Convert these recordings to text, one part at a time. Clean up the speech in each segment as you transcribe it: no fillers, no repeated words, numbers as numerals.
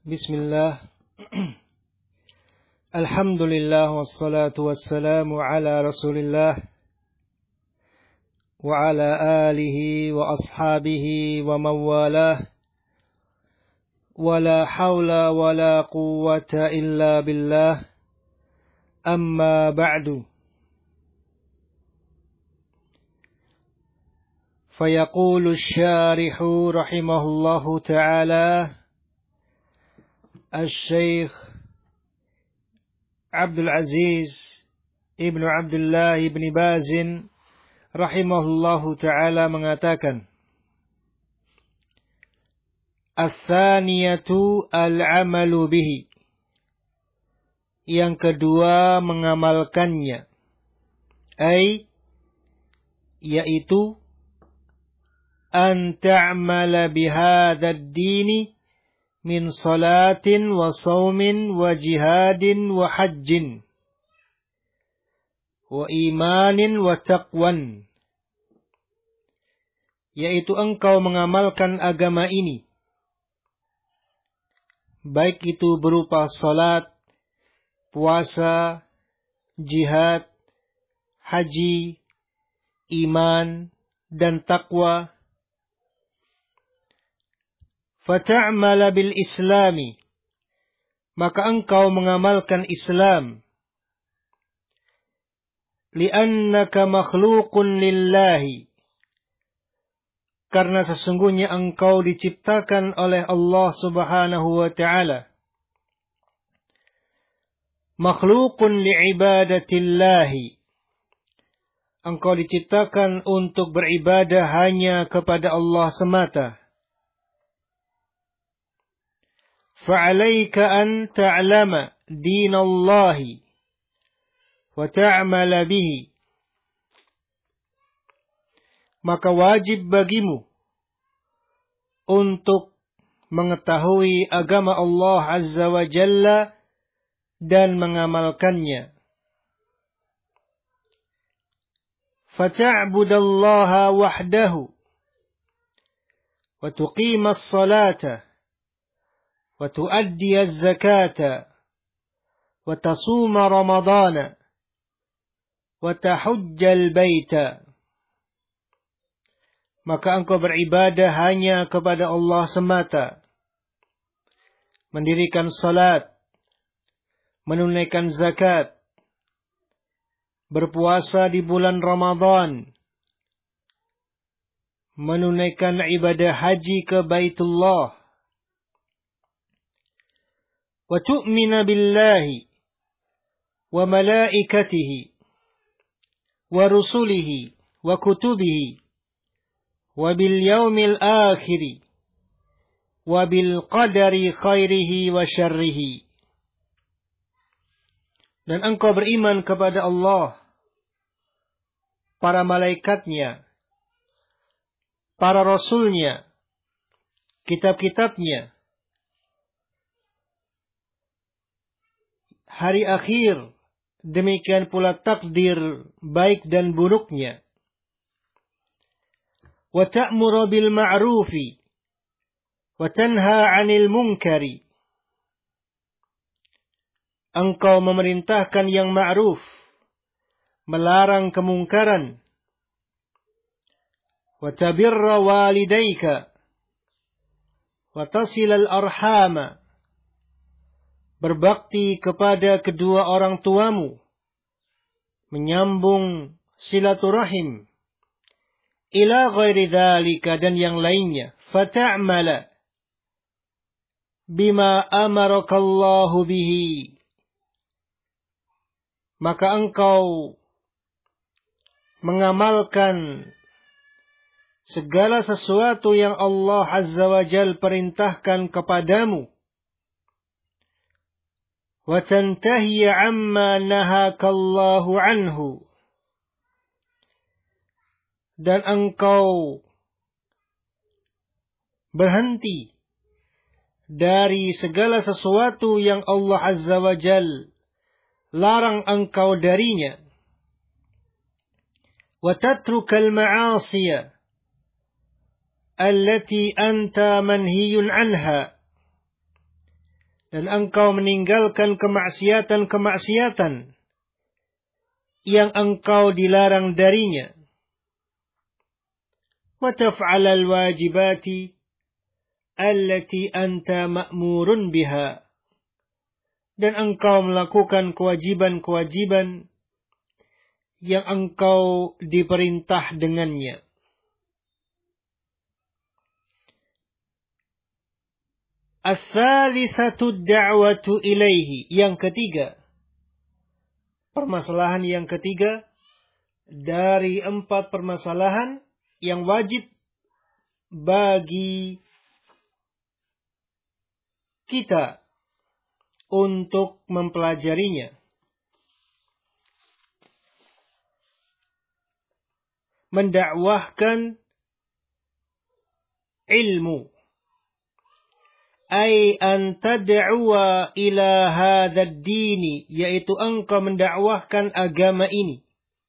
Bismillah. Alhamdulillah wassalatu wassalamu ala Rasulillah wa ala alihi wa ashabihi wa mawalah. Wa la hawla wa la quwwata illa billah. Amma ba'du. Fayaqulu asy-syarihu rahimahullahu ta'ala Al-Syeikh Abdul Aziz Ibnu Abdullah Ibni Bazin rahimahullahu ta'ala mengatakan, Ats-tsaniyatu al-amalu bihi. Yang kedua mengamalkannya. Yaitu an ta'mala bihadzal dini min salatin wa saumin wa jihadin wa hajjin wa imanin wa taqwan. Yaitu engkau mengamalkan agama ini, baik itu berupa salat, puasa, jihad, haji, iman, dan taqwa. Fata'mala bil islami, maka engkau mengamalkan Islam. Li'annaka makhluqun lillahi, karena sesungguhnya engkau diciptakan oleh Allah subhanahu wa ta'ala. Makhluqun li'ibadatillahi, engkau diciptakan untuk beribadah hanya kepada Allah semata. فَعَلَيْكَ أَن تَعْلَمَ دِينَ اللَّهِ وَتَعْمَلَ بِهِ. Maka wajib bagimu untuk mengetahui agama Allah Azza wa Jalla dan mengamalkannya. فَتَعْبُدَ اللَّهَ وَحْدَهُ وَتُقِيمَ الصَّلَاةَ وَتُؤَدِّيَ الزَّكَاةَ وَتَصُومَ رَمَضَانَ وَتَحُجَّ الْبَيْتَ. Maka engkau beribadah hanya kepada Allah semata, mendirikan salat, menunaikan zakat, berpuasa di bulan Ramadan, menunaikan ibadah haji ke Baitullah, wa tu'mina billahi wa malaikatihi wa rusulihi wa kutubihi wa bil yaumil akhiri wa bil qadari khairihi wa syarrihi. Dan engkau beriman kepada Allah, para malaikatnya, para rasulnya, kitab-kitabnya, hari akhir, demikian pula takdir baik dan buruknya. Wa ta'muru bil ma'rufi wa tanha 'anil munkari. Engkau memerintahkan yang ma'ruf, melarang kemungkaran. Wa tabirra walidayka wa tasilal arhama. Berbakti kepada kedua orang tuamu, menyambung silaturahim, ila ghairi dzalika, dan yang lainnya. Fata'mala bima amarakallahu bihi, maka engkau mengamalkan segala sesuatu yang Allah Azza wa Jal perintahkan kepadamu. وَتَنْتَهِيَ عَمَّا نَهَاكَ اللَّهُ عَنْهُ, dan engkau berhenti dari segala sesuatu yang Allah Azza wa Jal larang engkau darinya. وَتَتْرُكَ الْمَعَاصِيَ الَّتِي أَنْتَ مَنْهِيٌّ عَنْهَا, dan engkau meninggalkan kemaksiatan-kemaksiatan yang engkau dilarang darinya. Wa taf'alal wajibati allati anta ma'murun biha, dan engkau melakukan kewajiban-kewajiban yang engkau diperintah dengannya. As-salisatu da'watu ilaihi, yang ketiga, permasalahan yang ketiga dari 4 permasalahan yang wajib bagi kita untuk mempelajarinya. Mendakwahkan ilmu. Ay an tad'uwa ila hadzal dini, yaitu engkau mendakwahkan agama ini.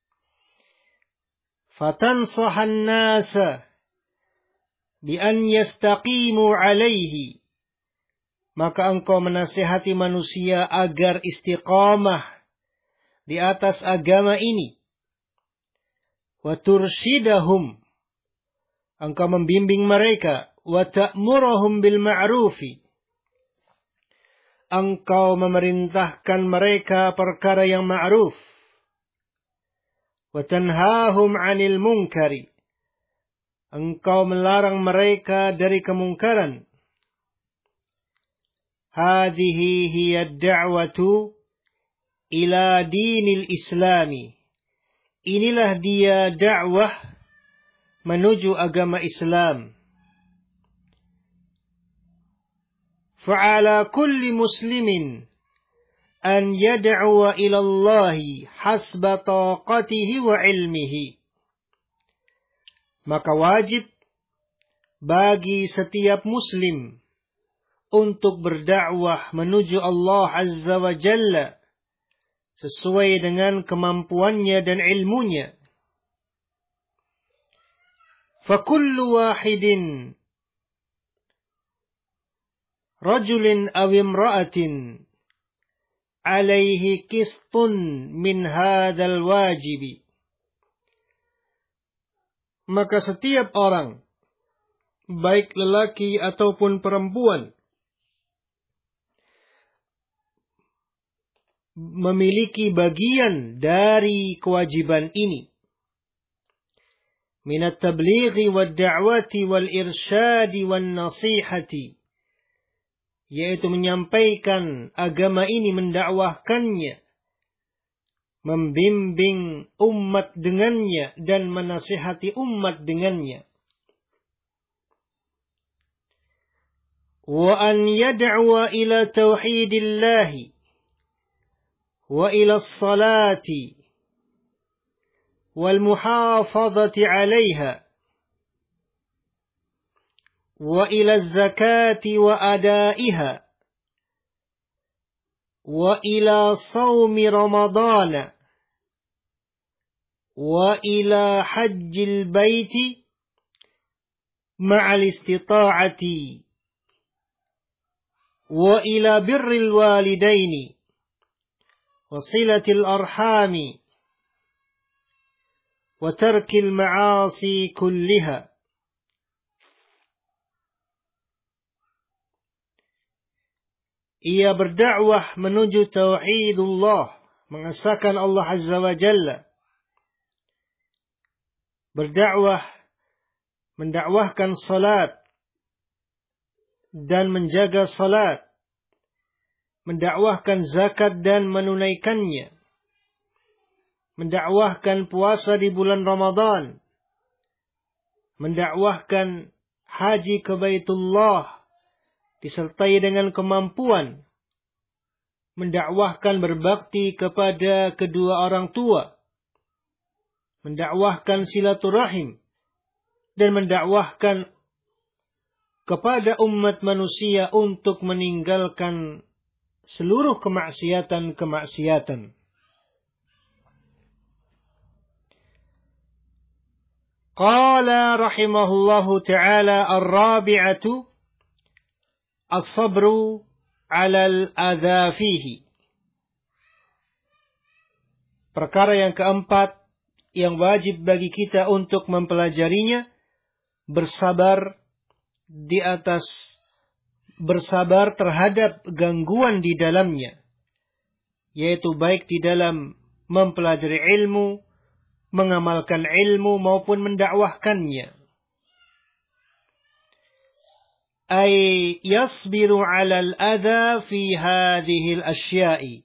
Fatansahan nasa bi an yastaqimu alaihi, maka engkau menasihati manusia agar istiqamah di atas agama ini. Wa tursyidahum, engkau membimbing mereka. Wa ta'muruhum bil ma'rufi, engkau memerintahkan mereka perkara yang ma'ruf. Wa tanhahum 'anil munkari, engkau melarang mereka dari kemungkaran. Hadhihi hiya ad-da'watu ila dinil islami, inilah dia dakwah menuju agama Islam. Fa'ala kulli muslimin an yad'uwa ila Allahi hasba taqatihi wa ilmihi, maka wajib bagi setiap muslim untuk berdakwah menuju Allah Azza wa Jalla sesuai dengan kemampuannya dan ilmunya. Fa kullu wahidin, rajulin aw imra'atin, alaihi qistun min hadzal wajibi, maka setiap orang, baik lelaki ataupun perempuan, memiliki bagian dari kewajiban ini. Minat tablighi wad da'wati wal irsyadi wan nasihati, yaitu menyampaikan agama ini, mendakwahkannya, membimbing umat dengannya, dan menasihati umat dengannya. Wa an yad'uwa ila tauhidillahi wa ila as-salati wal muhafazati 'alayha wa ila az-zakati wa adaiha wa ila shaumi ramadana wa ila hajjil baiti ma'al istita'ati wa ila birril walidaini wa silatil arhami wa tarkil ma'asi kulliha. Ia berdakwah menuju tauhidullah, mengesahkan Allah Azza wa Jalla. Berdakwah, mendakwahkan salat dan menjaga salat. Mendakwahkan zakat dan menunaikannya. Mendakwahkan puasa di bulan Ramadan. Mendakwahkan haji ke Baitullah disertai dengan kemampuan, mendakwahkan berbakti kepada kedua orang tua, mendakwahkan silaturahim, dan mendakwahkan kepada umat manusia untuk meninggalkan seluruh kemaksiatan-kemaksiatan. Qala rahimahullahu ta'ala ar-rabi'atu as-sabru 'alal adza fihi. Perkara yang keempat yang wajib bagi kita untuk mempelajarinya, bersabar terhadap gangguan di dalamnya, yaitu baik di dalam mempelajari ilmu, mengamalkan ilmu maupun mendakwahkannya. Ay yasbiru 'alal adza fi hadhihi al-asya'i,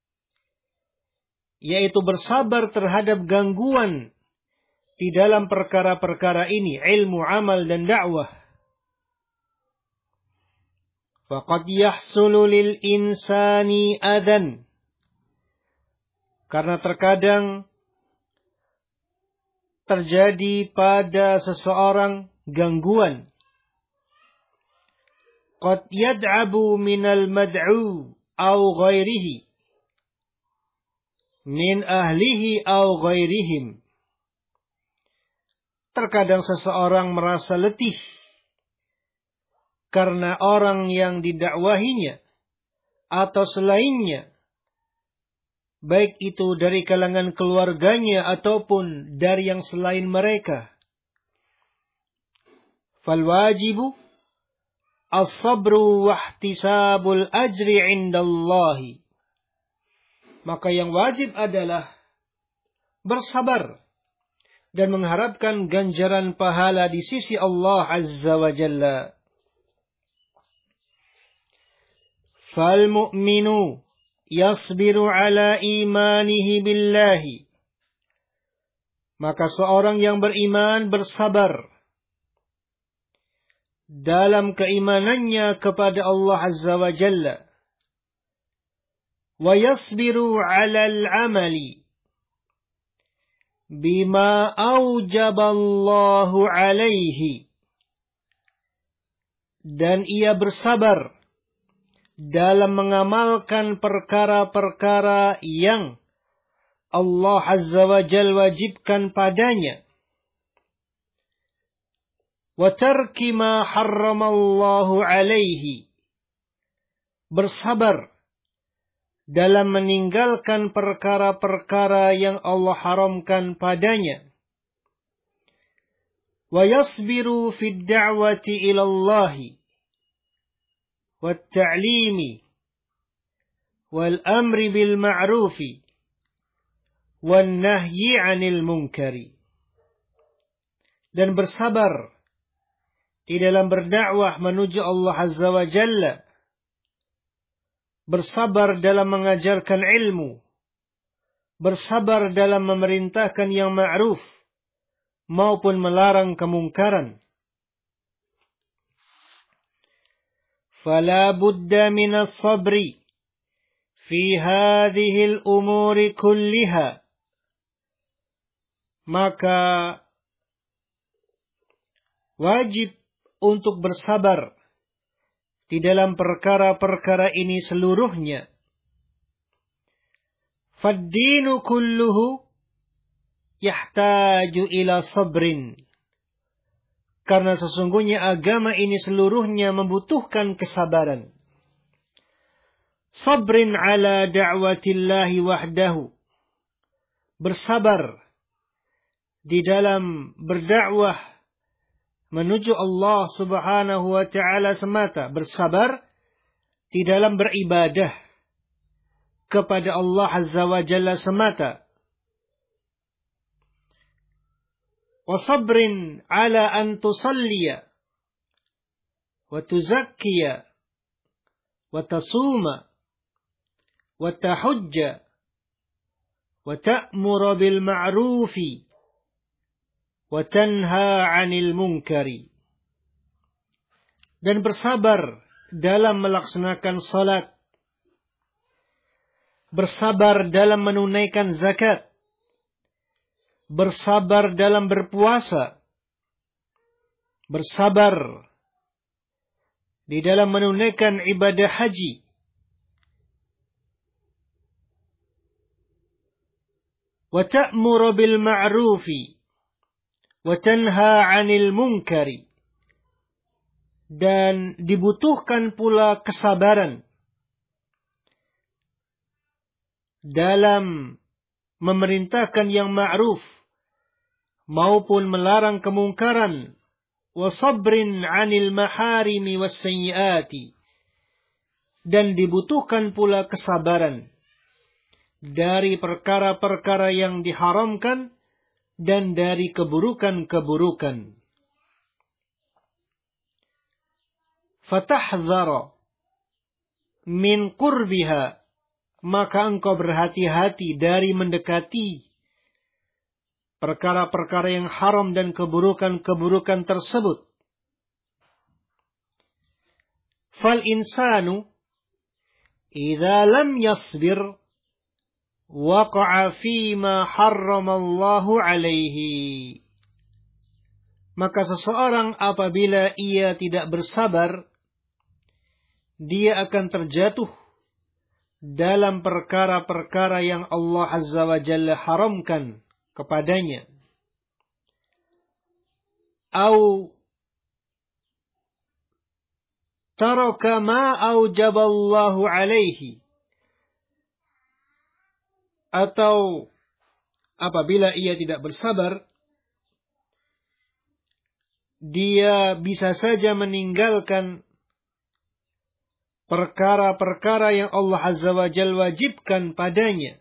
yaitu bersabar terhadap gangguan di dalam perkara-perkara ini, ilmu, amal, dan dakwah. Faqad yahsulu lil insani adan, karena terkadang terjadi pada seseorang gangguan. Qad yad'abu minal mad'u aw ghairihi min ahlihi aw ghairihim. Terkadang seseorang merasa letih karena orang yang didakwahinya atau selainnya, baik itu dari kalangan keluarganya ataupun dari yang selain mereka. Fal wajibu as-sabru wa ihtisabul ajri 'indallahi. Maka yang wajib adalah bersabar dan mengharapkan ganjaran pahala di sisi Allah Azza wa Jalla. Fal mu'minu yasbiru ala imanihi billahi. Maka seorang yang beriman bersabar dalam keimanannya kepada Allah Azza wa Jalla. Wa yasbiru ala al-amali bima aujaballahu alaihi. Dan ia bersabar dalam mengamalkan perkara-perkara yang Allah Azza wa Jalla wajibkan padanya. Wa tarki ma harramallahu alaihi. Bersabar dalam meninggalkan perkara-perkara yang Allah haramkan padanya. Wa yasbiru fid da'wati ila Allahi wat ta'limi wal amri bil ma'rufi wan nahyi 'anil munkari. Dan bersabar di dalam berdakwah menuju Allah Azza wa Jalla. Bersabar dalam mengajarkan ilmu, bersabar dalam memerintahkan yang ma'ruf maupun melarang kemungkaran. Fala budda minas sabri fi hadhihi al-umuri kulliha. Maka wajib untuk bersabar di dalam perkara-perkara ini seluruhnya. Fad-dinu kulluhu yahtaju ila sabrin. Karena sesungguhnya agama ini seluruhnya membutuhkan kesabaran. Sabrin ala da'watillahi wahdahu. Bersabar di dalam berdakwah menuju Allah Subhanahu wa ta'ala semata. Bersabar di dalam beribadah kepada Allah Azza wa Jalla semata. Wa sabrin ala an tusalliya wa tuzakkiya wa tasuma wa tahujja wa ta'mura bil ma'rufi wa tanha 'anil munkari. Dan bersabar dalam melaksanakan salat, bersabar dalam menunaikan zakat, bersabar dalam berpuasa, bersabar di dalam menunaikan ibadah haji, wa ta'muru bil ma'rufi wa tanha 'anil munkari. Dan dibutuhkan pula kesabaran dalam memerintahkan yang ma'ruf maupun melarang kemungkaran, wa sabrin 'anil maharimi was sayyiati, dan dibutuhkan pula kesabaran dari perkara-perkara yang diharamkan dan dari keburukan-keburukan. Fatahdzara min qurbiha, maka engkau berhati-hati dari mendekati perkara-perkara yang haram dan keburukan-keburukan tersebut. Fal insanu idza lam yasbir waqa'a fima harramallahu alaihi. Maka seseorang apabila ia tidak bersabar, dia akan terjatuh dalam perkara-perkara yang Allah Azza wa Jalla haramkan kepadanya. Au taraka ma aujaballahu alaihi, atau apabila ia tidak bersabar, dia bisa saja meninggalkan perkara-perkara yang Allah Azza wa Jalla wajibkan padanya.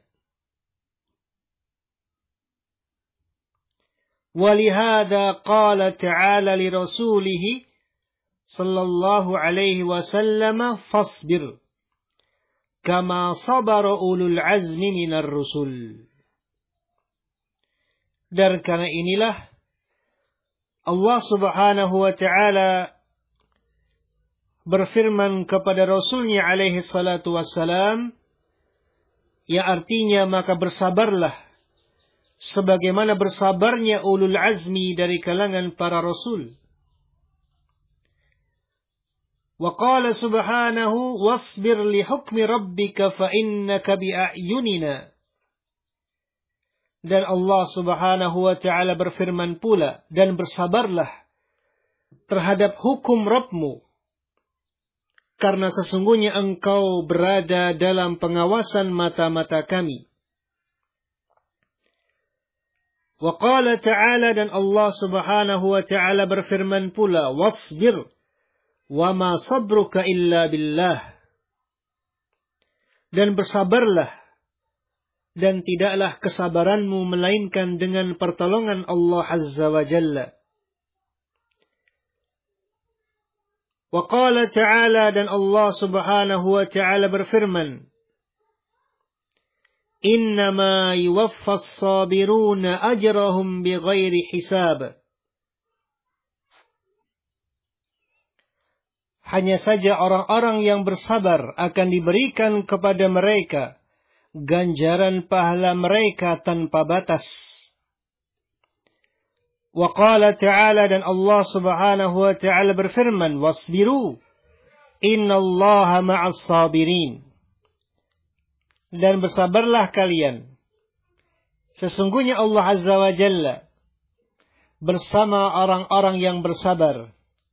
Walihada qala ta'ala li rasulihi sallallahu alaihi wasallam fasbir kama sabara ulul azmi minar rusul. Dan karena inilah Allah subhanahu wa ta'ala berfirman kepada Rasulnya alaihi salatu wassalam, yang artinya maka bersabarlah sebagaimana bersabarnya ulul azmi dari kalangan para rasul. Wa qala subhanahu wasbir li hukmi rabbika fa innaka bi'ayunina. Dan Allah subhanahu wa ta'ala berfirman pula, dan bersabarlah terhadap hukum Rabbmu, karena sesungguhnya engkau berada dalam pengawasan mata-mata kami. Wa qala ta'ala, dan Allah subhanahu wa ta'ala berfirman pula, wasbir wa ma sabruka illa billah. Dan bersabarlah, dan tidaklah kesabaranmu melainkan dengan pertolongan Allah Azza wa Jalla. Wa qala ta'ala, dan Allah subhanahu wa ta'ala berfirman, innama yuwaffas sabiruna ajrahum bighairi hisab. Hanya saja orang-orang yang bersabar akan diberikan kepada mereka ganjaran pahala mereka tanpa batas. Wa qala ta'ala, dan Allah subhanahu wa ta'ala berfirman, wasbiru innallaha ma'as sabirin. Dan bersabarlah kalian, sesungguhnya Allah Azza wa Jalla bersama orang-orang yang bersabar.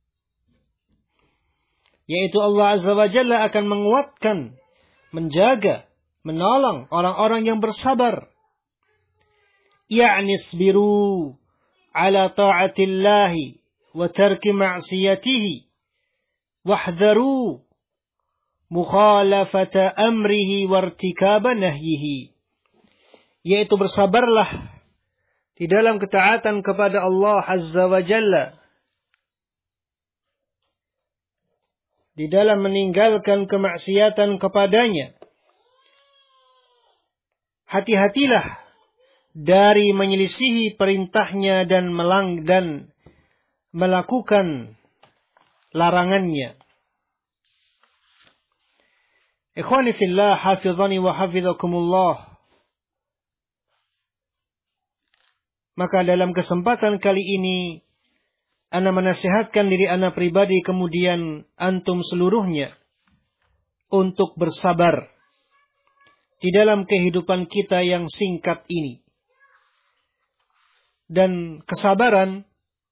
Yaitu Allah Azza wa Jalla akan menguatkan, menjaga, menolong orang-orang yang bersabar. Ya'ni isbiru ala ta'atillahi wa tarki ma'siyatihi wahdharu mukhalafata amrihi wartikaba nahyihi. Yaitu bersabarlah di dalam ketaatan kepada Allah Azza wa Jalla, di dalam meninggalkan kemaksiatan kepadanya. Hati-hatilah dari menyelisihi perintahnya dan melakukan larangannya. Ikhwani fillah, hafizani wa hafizakumullah. Maka dalam kesempatan kali ini, ana menasihatkan diri ana pribadi, kemudian antum seluruhnya, untuk bersabar di dalam kehidupan kita yang singkat ini. Dan kesabaran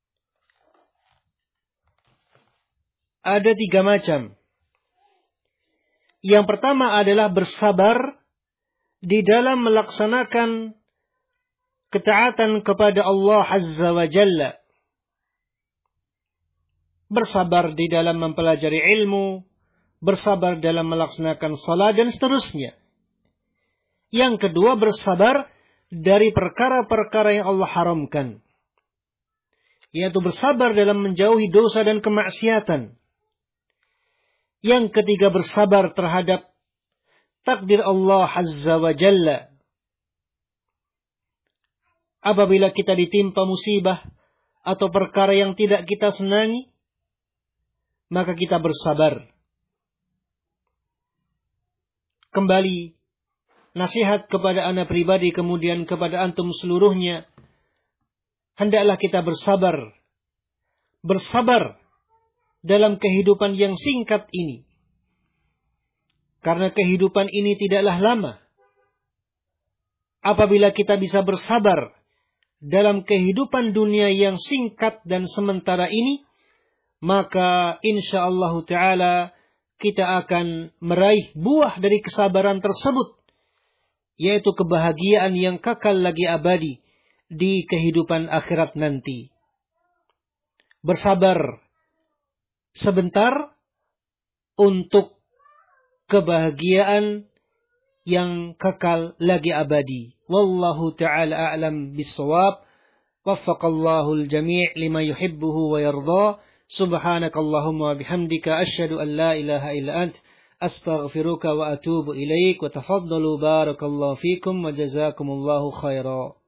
ada 3 macam. Yang pertama adalah bersabar di dalam melaksanakan ketaatan kepada Allah Azza wa Jalla. Bersabar di dalam mempelajari ilmu, bersabar dalam melaksanakan salat dan seterusnya. Yang kedua, bersabar dari perkara-perkara yang Allah haramkan, yaitu bersabar dalam menjauhi dosa dan kemaksiatan. Yang ketiga, bersabar terhadap takdir Allah Azza wa Jalla. Apabila kita ditimpa musibah atau perkara yang tidak kita senangi, maka kita bersabar. Kembali nasihat kepada ana pribadi, kemudian kepada antum seluruhnya, hendaklah kita bersabar. Bersabar dalam kehidupan yang singkat ini. Karena kehidupan ini tidaklah lama. Apabila kita bisa bersabar dalam kehidupan dunia yang singkat dan sementara ini, maka insyaallah ta'ala kita akan meraih buah dari kesabaran tersebut, yaitu kebahagiaan yang kekal lagi abadi di kehidupan akhirat nanti. Bersabar sebentar untuk kebahagiaan yang kekal lagi abadi. Wallahu ta'ala a'lam bis-shawab. Waffaqallahu al-jami' lima yuhibbuhu wa yarda. Subhanakallahumma wa bihamdika asyhadu an la ilaha illa ant astaghfiruka wa atubu ilaik wa tafaddalu barakallahu fikum wa jazakumullahu khaira.